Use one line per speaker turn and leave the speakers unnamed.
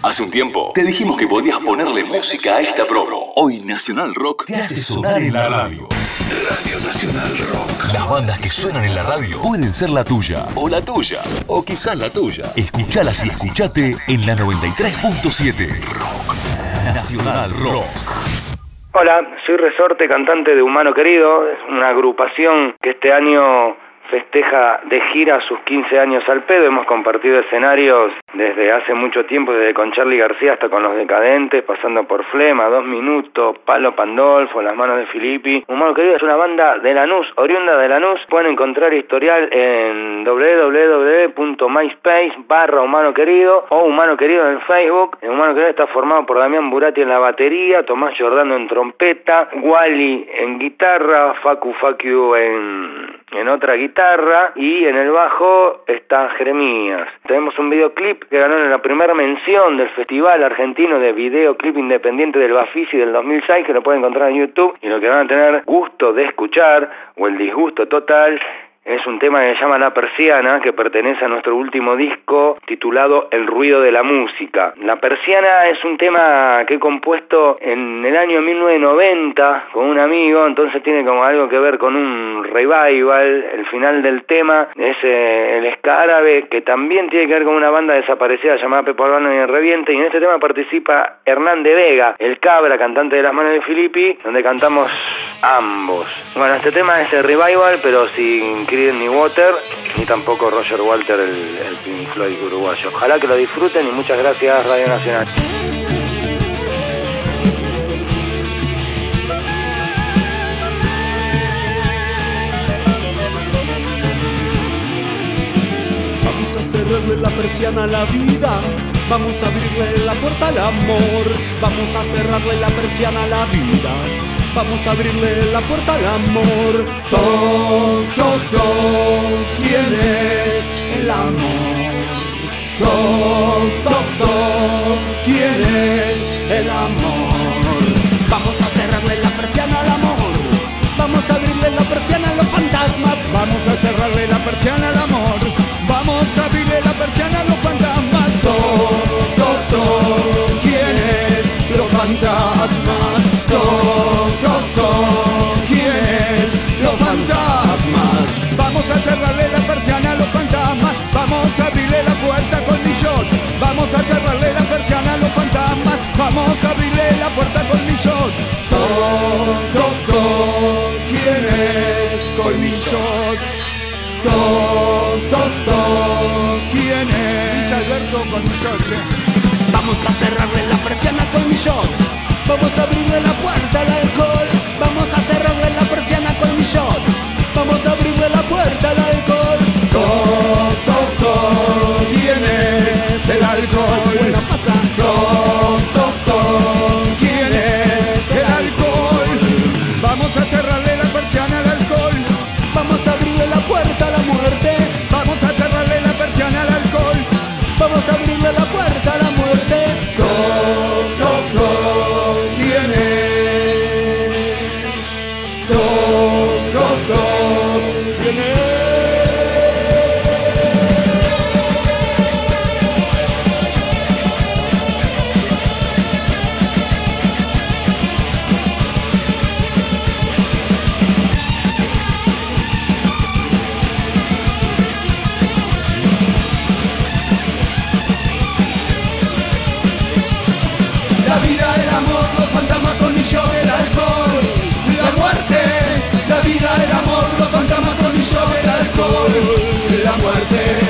Hace un tiempo te dijimos que podías ponerle música a esta promo. Hoy Nacional Rock te hace sonar en la radio. Radio Nacional Rock. Las bandas que suenan en la radio pueden ser la tuya, o la tuya, o quizás la tuya. Escuchalas y escuchate en la 93.7. Rock Nacional Rock.
Hola, soy Resorte, cantante de Humano Querido, es una agrupación que este año festeja de gira sus 15 años al pedo. Hemos compartido escenarios desde hace mucho tiempo, desde con Charly García hasta con Los Decadentes, pasando por Flema, 2 Minutos, Palo Pandolfo, Las Manos de Filippi. Humano Querido es una banda de Lanús, oriunda de Lanús. Pueden encontrar historial en www.myspace/Humano Querido o Humano Querido en Facebook. El Humano Querido está formado por Damián Burati en la batería, Tomás Giordano en trompeta, Wally en guitarra, Facu en otra guitarra, y en el bajo está Jeremías. Tenemos un videoclip que ganó en la primera mención del Festival Argentino de Videoclip Independiente del Bafisi del 2006, que lo pueden encontrar en YouTube, y lo que van a tener gusto de escuchar, o el disgusto total, es un tema que se llama La Persiana, que pertenece a nuestro último disco titulado El Ruido de la Música. La Persiana es un tema que he compuesto en el año 1990 con un amigo, entonces tiene como algo que ver con un revival. El final del tema es el ska árabe, que también tiene que ver con una banda desaparecida llamada Pepo Albano y el Reviente, y en este tema participa Hernán de Vega, el Cabra, cantante de Las Manos de Filippi, donde cantamos ambos. Bueno, este tema es el revival, pero sin ni Water, ni tampoco Roger Walter, el Pink Floyd uruguayo. Ojalá que lo disfruten y muchas gracias, Radio Nacional.
Vamos a cerrarle la persiana a la vida, vamos a abrirle la puerta al amor, vamos a cerrarle la persiana a la vida, vamos a abrirle la puerta al amor. Toc, toc, toc, ¿quién es el amor? Toc, toc, toc, ¿quién es el amor? Vamos a cerrarle la persiana al amor, vamos a abrirle la persiana a los fantasmas, vamos a cerrarle la persiana al amor, vamos a abrirle la persiana a los fantasmas. Toc, toc, toc, ¿quién es los fantasmas? Toc, toc, toc, ¿quién es los fantasmas? Vamos a cerrarle la persiana a los fantasmas, vamos a abrirle la puerta con millón, vamos a cerrarle la persiana a los fantasmas, vamos a abrirle la puerta con millón. Toc, toc, toc, ¿quién es Colmillón? Toc, toc, toc, ¿quién es? Dice Alberto Colmillón, ¿sí? Vamos a cerrarle la persiana a Colmillón, vamos a abrirle la puerta al alcohol, vamos a cerrarle la persiana con millón, vamos a abrirle la puerta al alcohol. Toc, toc, toc, ¿quién es el alcohol? Bueno, pasa. Toc, toc, toc, ¿quién es el alcohol? Vamos a cerrarle la persiana al alcohol, vamos a abrirle la puerta a la muerte, vamos a cerrarle la persiana al alcohol, vamos a abrirle la puerta a la muerte. Toc, toc, toc, ¿quién es? Toc, toc, toc, ¿quién es? La vida, el amor, los fantasmas, Colmillón, el alcohol, la muerte. La vida, el amor, los fantasmas, Colmillón, el alcohol, la muerte.